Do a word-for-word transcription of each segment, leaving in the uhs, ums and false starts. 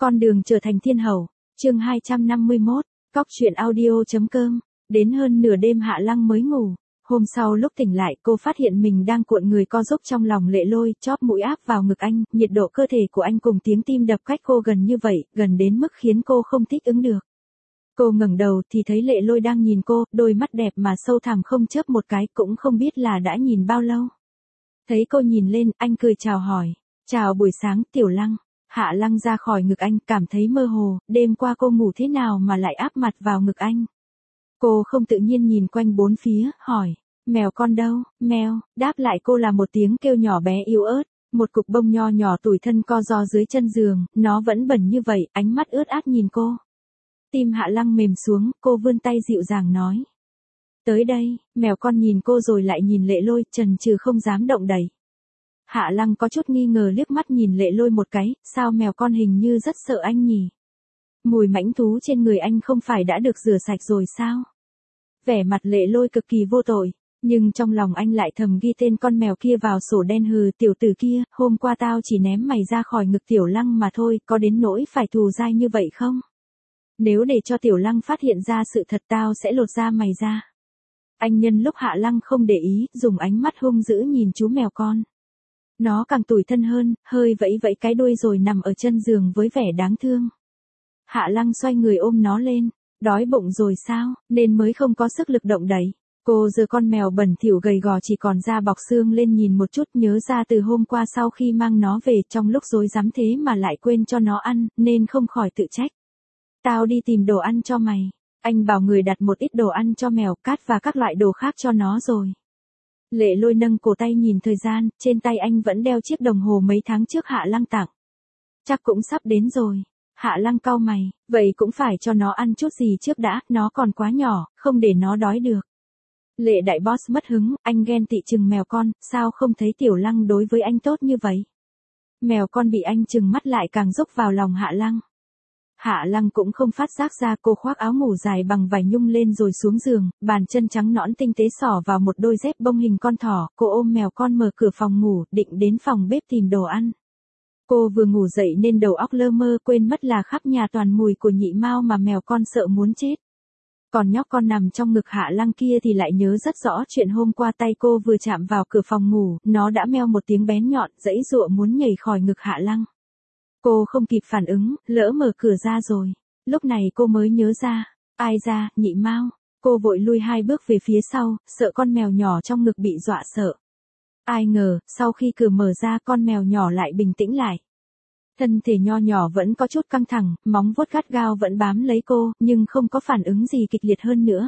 Con đường trở thành thiên hậu, chương hai trăm năm mươi mốt, cóc truyện audio.com, đến hơn nửa đêm Hạ Lăng mới ngủ. Hôm sau lúc tỉnh lại cô phát hiện mình đang cuộn người co giúp trong lòng Lệ Lôi, chóp mũi áp vào ngực anh, nhiệt độ cơ thể của anh cùng tiếng tim đập cách cô gần như vậy, gần đến mức khiến cô không thích ứng được. Cô ngẩng đầu thì thấy Lệ Lôi đang nhìn cô, đôi mắt đẹp mà sâu thẳm không chớp một cái, cũng không biết là đã nhìn bao lâu. Thấy cô nhìn lên, anh cười chào hỏi, chào buổi sáng Tiểu Lăng. Hạ Lăng ra khỏi ngực anh, cảm thấy mơ hồ, đêm qua cô ngủ thế nào mà lại áp mặt vào ngực anh. Cô không tự nhiên nhìn quanh bốn phía, hỏi, mèo con đâu, mèo, đáp lại cô là một tiếng kêu nhỏ bé yếu ớt, một cục bông nho nhỏ tủi thân co ro dưới chân giường, nó vẫn bẩn như vậy, ánh mắt ướt át nhìn cô. Tim Hạ Lăng mềm xuống, cô vươn tay dịu dàng nói. Tới đây, mèo con nhìn cô rồi lại nhìn Lệ Lôi, chần chừ không dám động đậy. Hạ Lăng có chút nghi ngờ liếc mắt nhìn Lệ Lôi một cái, sao mèo con hình như rất sợ anh nhỉ? Mùi mãnh thú trên người anh không phải đã được rửa sạch rồi sao? Vẻ mặt Lệ Lôi cực kỳ vô tội, nhưng trong lòng anh lại thầm ghi tên con mèo kia vào sổ đen. Hừ, tiểu tử kia, hôm qua tao chỉ ném mày ra khỏi ngực Tiểu Lăng mà thôi, có đến nỗi phải thù dai như vậy không? Nếu để cho Tiểu Lăng phát hiện ra sự thật tao sẽ lột da mày ra. Anh nhân lúc Hạ Lăng không để ý, dùng ánh mắt hung dữ nhìn chú mèo con. Nó càng tủi thân hơn, hơi vẫy vẫy cái đuôi rồi nằm ở chân giường với vẻ đáng thương. Hạ Lăng xoay người ôm nó lên, đói bụng rồi sao, nên mới không có sức lực động đậy. Cô giơ con mèo bẩn thỉu gầy gò chỉ còn da bọc xương lên nhìn một chút, nhớ ra từ hôm qua sau khi mang nó về trong lúc rối rắm thế mà lại quên cho nó ăn, nên không khỏi tự trách. Tao đi tìm đồ ăn cho mày. Anh bảo người đặt một ít đồ ăn cho mèo, cát và các loại đồ khác cho nó rồi. Lệ Lôi nâng cổ tay nhìn thời gian, trên tay anh vẫn đeo chiếc đồng hồ mấy tháng trước Hạ Lăng tặng. Chắc cũng sắp đến rồi. Hạ Lăng cau mày, vậy cũng phải cho nó ăn chút gì trước đã, nó còn quá nhỏ, không để nó đói được. Lệ đại boss mất hứng, anh ghen tị chừng mèo con, sao không thấy Tiểu Lăng đối với anh tốt như vậy? Mèo con bị anh chừng mắt lại càng rúc vào lòng Hạ Lăng. Hạ Lăng cũng không phát giác ra, cô khoác áo ngủ dài bằng vải nhung lên rồi xuống giường, bàn chân trắng nõn tinh tế xỏ vào một đôi dép bông hình con thỏ, cô ôm mèo con mở cửa phòng ngủ, định đến phòng bếp tìm đồ ăn. Cô vừa ngủ dậy nên đầu óc lơ mơ, quên mất là khắp nhà toàn mùi của nhị mao mà mèo con sợ muốn chết. Còn nhóc con nằm trong ngực Hạ Lăng kia thì lại nhớ rất rõ chuyện hôm qua tay cô vừa chạm vào cửa phòng ngủ, nó đã meo một tiếng bén nhọn, giãy giụa muốn nhảy khỏi ngực Hạ Lăng. Cô không kịp phản ứng, lỡ mở cửa ra rồi. Lúc này cô mới nhớ ra, ai ra, nhị mao. Cô vội lui hai bước về phía sau, sợ con mèo nhỏ trong ngực bị dọa sợ. Ai ngờ, sau khi cửa mở ra con mèo nhỏ lại bình tĩnh lại. Thân thể nho nhỏ vẫn có chút căng thẳng, móng vuốt gắt gao vẫn bám lấy cô, nhưng không có phản ứng gì kịch liệt hơn nữa.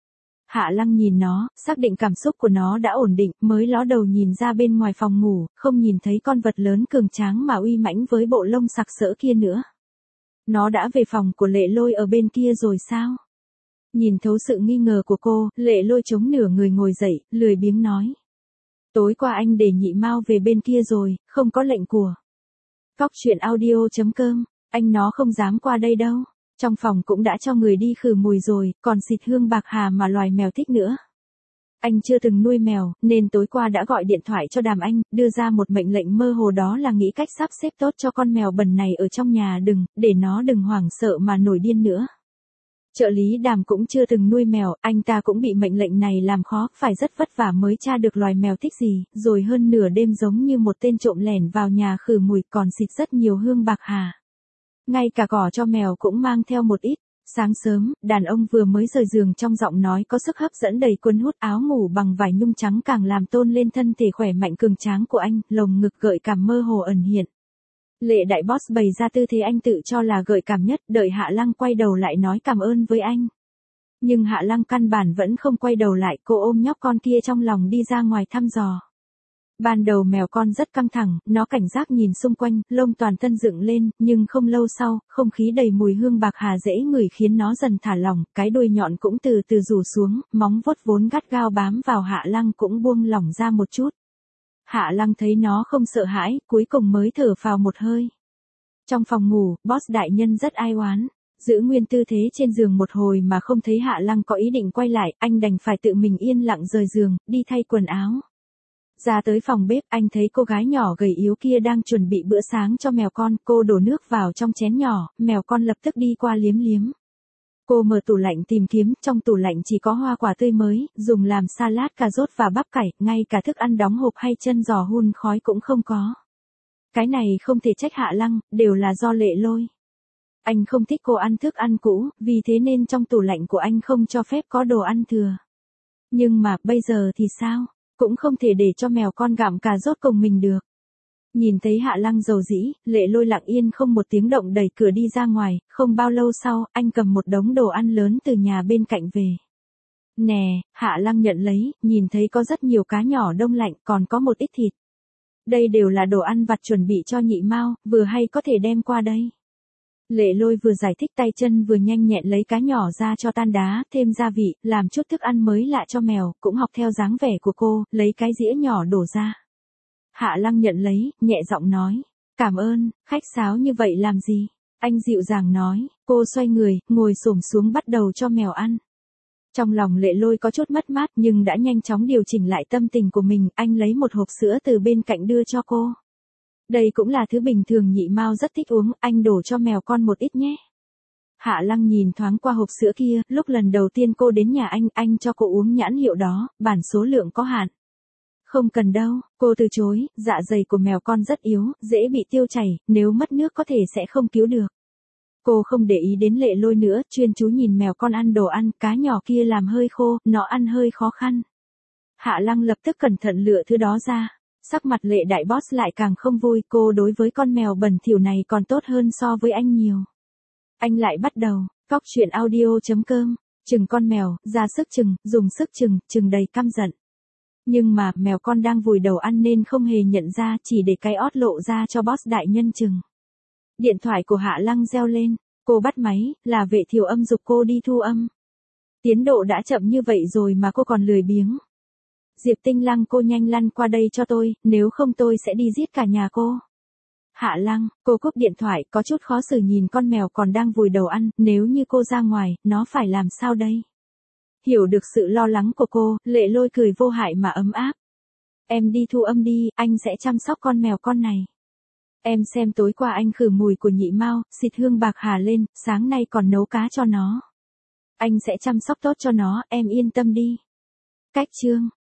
Hạ Lăng nhìn nó, xác định cảm xúc của nó đã ổn định, mới ló đầu nhìn ra bên ngoài phòng ngủ, không nhìn thấy con vật lớn cường tráng mà uy mãnh với bộ lông sặc sỡ kia nữa. Nó đã về phòng của Lệ Lôi ở bên kia rồi sao? Nhìn thấu sự nghi ngờ của cô, Lệ Lôi chống nửa người ngồi dậy, lười biếng nói. Tối qua anh để nhị mao về bên kia rồi, không có lệnh của. Cóc truyện audio.com, anh nó không dám qua đây đâu. Trong phòng cũng đã cho người đi khử mùi rồi, còn xịt hương bạc hà mà loài mèo thích nữa. Anh chưa từng nuôi mèo, nên tối qua đã gọi điện thoại cho Đàm Anh, đưa ra một mệnh lệnh mơ hồ, đó là nghĩ cách sắp xếp tốt cho con mèo bẩn này ở trong nhà, đừng, để nó đừng hoảng sợ mà nổi điên nữa. Trợ lý Đàm cũng chưa từng nuôi mèo, anh ta cũng bị mệnh lệnh này làm khó, phải rất vất vả mới tra được loài mèo thích gì, rồi hơn nửa đêm giống như một tên trộm lẻn vào nhà khử mùi, còn xịt rất nhiều hương bạc hà. Ngay cả cỏ cho mèo cũng mang theo một ít. Sáng sớm, đàn ông vừa mới rời giường trong giọng nói có sức hấp dẫn đầy cuốn hút, áo ngủ bằng vải nhung trắng càng làm tôn lên thân thể khỏe mạnh cường tráng của anh, lồng ngực gợi cảm mơ hồ ẩn hiện. Lệ đại boss bày ra tư thế anh tự cho là gợi cảm nhất, đợi Hạ Lăng quay đầu lại nói cảm ơn với anh. Nhưng Hạ Lăng căn bản vẫn không quay đầu lại, cô ôm nhóc con kia trong lòng đi ra ngoài thăm dò. Ban đầu mèo con rất căng thẳng, nó cảnh giác nhìn xung quanh, lông toàn thân dựng lên, nhưng không lâu sau, không khí đầy mùi hương bạc hà dễ ngửi khiến nó dần thả lỏng, cái đuôi nhọn cũng từ từ rủ xuống, móng vuốt vốn gắt gao bám vào Hạ Lăng cũng buông lỏng ra một chút. Hạ Lăng thấy nó không sợ hãi, cuối cùng mới thở phào một hơi. Trong phòng ngủ, boss đại nhân rất ai oán. Giữ nguyên tư thế trên giường một hồi mà không thấy Hạ Lăng có ý định quay lại, anh đành phải tự mình yên lặng rời giường, đi thay quần áo. Ra tới phòng bếp, anh thấy cô gái nhỏ gầy yếu kia đang chuẩn bị bữa sáng cho mèo con, cô đổ nước vào trong chén nhỏ, mèo con lập tức đi qua liếm liếm. Cô mở tủ lạnh tìm kiếm, trong tủ lạnh chỉ có hoa quả tươi mới, dùng làm salad cà rốt và bắp cải, ngay cả thức ăn đóng hộp hay chân giò hun khói cũng không có. Cái này không thể trách Hạ Lăng, đều là do Lệ Lôi. Anh không thích cô ăn thức ăn cũ, vì thế nên trong tủ lạnh của anh không cho phép có đồ ăn thừa. Nhưng mà, bây giờ thì sao? Cũng không thể để cho mèo con gặm cà rốt cùng mình được. Nhìn thấy Hạ Lăng dầu dĩ, Lệ Lôi lặng yên không một tiếng động đẩy cửa đi ra ngoài, không bao lâu sau, anh cầm một đống đồ ăn lớn từ nhà bên cạnh về. Nè, Hạ Lăng nhận lấy, nhìn thấy có rất nhiều cá nhỏ đông lạnh, còn có một ít thịt. Đây đều là đồ ăn vặt chuẩn bị cho Nhị Mao, vừa hay có thể đem qua đây. Lệ Lôi vừa giải thích tay chân vừa nhanh nhẹn lấy cá nhỏ ra cho tan đá, thêm gia vị, làm chút thức ăn mới lạ cho mèo, cũng học theo dáng vẻ của cô, lấy cái dĩa nhỏ đổ ra. Hạ Lăng nhận lấy, nhẹ giọng nói, cảm ơn, khách sáo như vậy làm gì? Anh dịu dàng nói, cô xoay người, ngồi xổm xuống bắt đầu cho mèo ăn. Trong lòng Lệ Lôi có chút mất mát nhưng đã nhanh chóng điều chỉnh lại tâm tình của mình, anh lấy một hộp sữa từ bên cạnh đưa cho cô. Đây cũng là thứ bình thường Nhị Mao rất thích uống, anh đổ cho mèo con một ít nhé. Hạ Lăng nhìn thoáng qua hộp sữa kia, lúc lần đầu tiên cô đến nhà anh, anh cho cô uống nhãn hiệu đó, bản số lượng có hạn. Không cần đâu, cô từ chối, dạ dày của mèo con rất yếu, dễ bị tiêu chảy, nếu mất nước có thể sẽ không cứu được. Cô không để ý đến Lệ Lôi nữa, chuyên chú nhìn mèo con ăn đồ ăn, cá nhỏ kia làm hơi khô, nó ăn hơi khó khăn. Hạ Lăng lập tức cẩn thận lựa thứ đó ra. Sắc mặt Lệ đại boss lại càng không vui, cô đối với con mèo bẩn thỉu này còn tốt hơn so với anh nhiều. Anh lại bắt đầu, cóc truyện audio chấm com, chừng con mèo, ra sức chừng, dùng sức chừng, chừng đầy căm giận. Nhưng mà, mèo con đang vùi đầu ăn nên không hề nhận ra, chỉ để cái ót lộ ra cho boss đại nhân chừng. Điện thoại của Hạ Lăng reo lên, cô bắt máy, là Vệ Thiều Âm giục cô đi thu âm. Tiến độ đã chậm như vậy rồi mà cô còn lười biếng. Diệp Tinh Lăng cô nhanh lăn qua đây cho tôi, nếu không tôi sẽ đi giết cả nhà cô. Hạ Lăng, cô cúp điện thoại, có chút khó xử nhìn con mèo còn đang vùi đầu ăn, nếu như cô ra ngoài, nó phải làm sao đây? Hiểu được sự lo lắng của cô, Lệ Lôi cười vô hại mà ấm áp. Em đi thu âm đi, anh sẽ chăm sóc con mèo con này. Em xem tối qua anh khử mùi của Nhị Mao, xịt hương bạc hà lên, sáng nay còn nấu cá cho nó. Anh sẽ chăm sóc tốt cho nó, em yên tâm đi. Cách chương